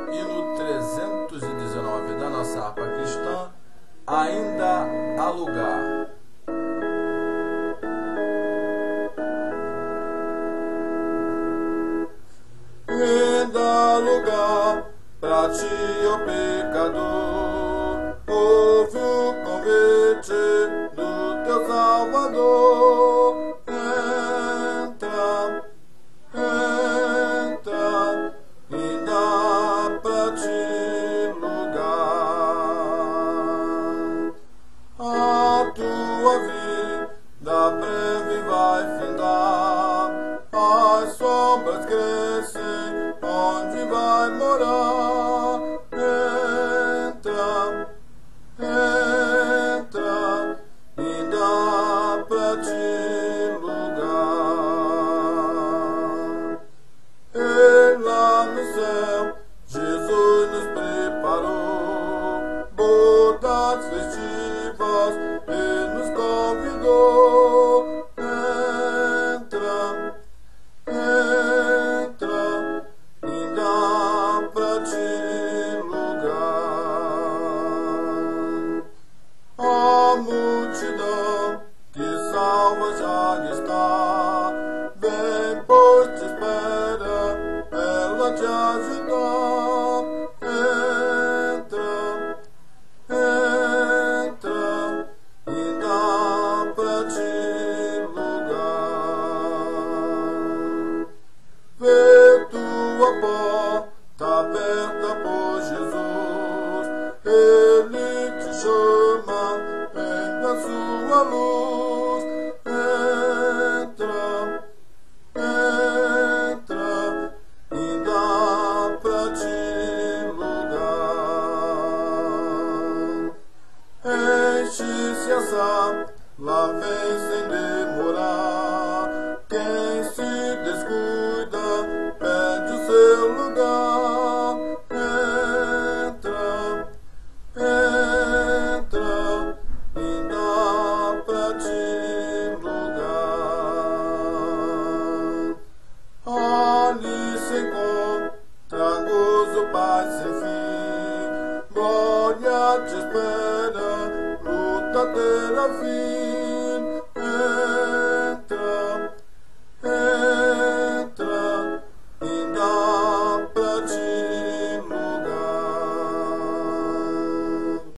E no 319 da nossa harpa cristã, ainda há lugar. Ainda há lugar pra ti, ó pecador. Ouve o convite do teu Salvador. Entra, entra, e dá pra ti lugar. A tua vida breve vai findar, as sombras crescem, onde vai morar? Entra, entra, e dá pra ti lugar. E lá no céu, Jesus nos preparou bodas festivas e nos convidou. Entra, entra, e dá pra ti lugar. A multidão que salva já está, vem, pois te espera, ela te ajudar. Entra, entra, e dá pra ti lugar. Vê tua porta aberta por Jesus, Ele te chama, vem na sua luz. Entra, entra, e dá pra ti lugar. Enche-se essa, lá vem sem demorar. Quem se descuida perde o seu lugar. Entra, entra, e dá pra ti lugar. Ali se encontra gozo, paz sem fim, glória te espera, luta terá fim.